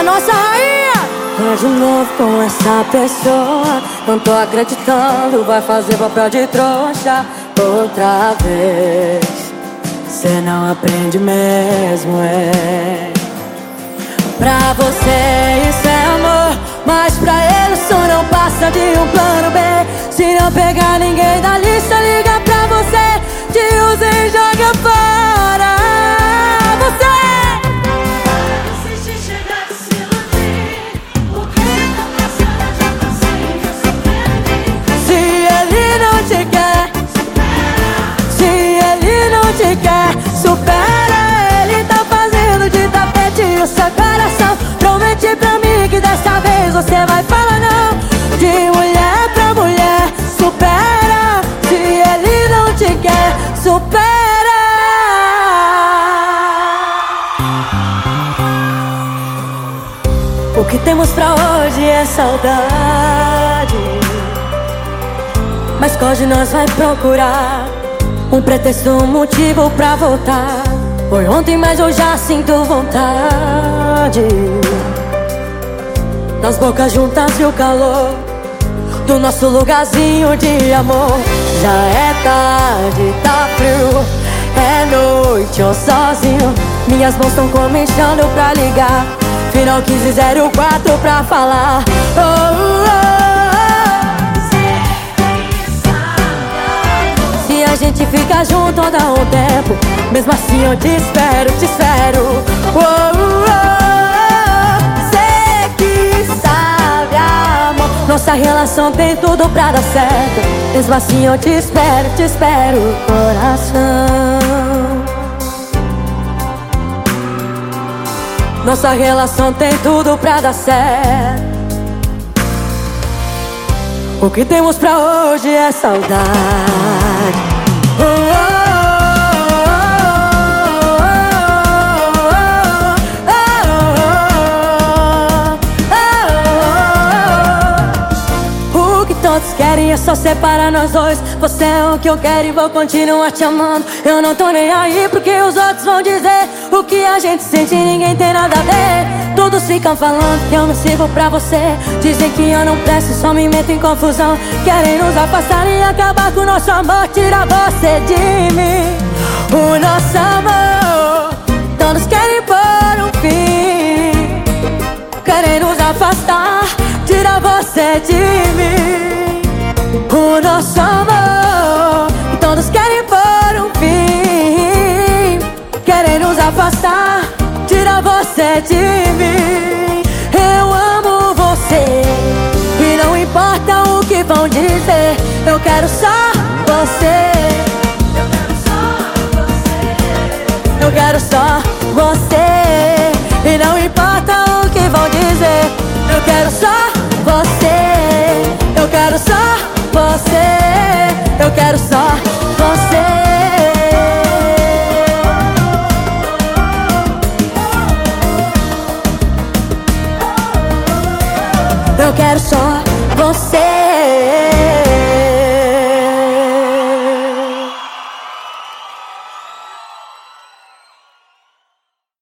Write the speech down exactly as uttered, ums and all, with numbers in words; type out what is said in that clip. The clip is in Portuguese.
a nossa rainha. Tô de novo com essa pessoa, não tô acreditando, vai fazer papel de trouxa outra vez. Cê não aprende mesmo, é. Pra você isso é amor, mas pra ele isso não passa de um plano B. Se não pegar ninguém da lista, liga pra você, te usa e joga fora. Você te quer, supera. Ele tá fazendo de tapete o seu coração. Promete pra mim que dessa vez você vai falar não. De mulher pra mulher, supera. Se ele não te quer, supera. O que temos pra hoje é saudade, mas qual de nós vai procurar um pretexto, um motivo pra voltar? Foi ontem, mas eu já sinto vontade. Nas bocas juntas e o calor do nosso lugarzinho de amor. Já é tarde, tá frio, é noite, eu sozinho. Minhas mãos tão começando pra ligar. Final quinze zero quatro pra falar. Oh, oh. A gente fica junto há um tempo, mesmo assim eu te espero, te espero. Oh, oh, oh. Sei que sabe, amor, nossa relação tem tudo pra dar certo. Mesmo assim eu te espero, te espero, coração. Nossa relação tem tudo pra dar certo. O que temos pra hoje é saudade. Oh, oh, oh, oh, oh, oh, oh. O que todos querem é só separar nós dois. Você é o que eu quero e vou continuar te amando. Eu não tô nem aí porque os outros vão dizer. O que a gente sente ninguém tem nada a ver. Todos ficam falando que eu não sirvo pra você. Dizem que eu não presto, só me meto em confusão. Querem nos afastar e acabar com o nosso amor. Tira você de mim, o nosso amor. Todos querem pôr um fim. Querem nos afastar, tira você de mim, o nosso amor. Todos querem pôr um fim. Querem nos afastar, tira você de mim. Eu amo você e não importa o que vão dizer. Eu quero só você. Eu quero só você e não importa o que vão dizer. Eu quero só você. Eu quero só você. Eu quero só você. Eu quero só você.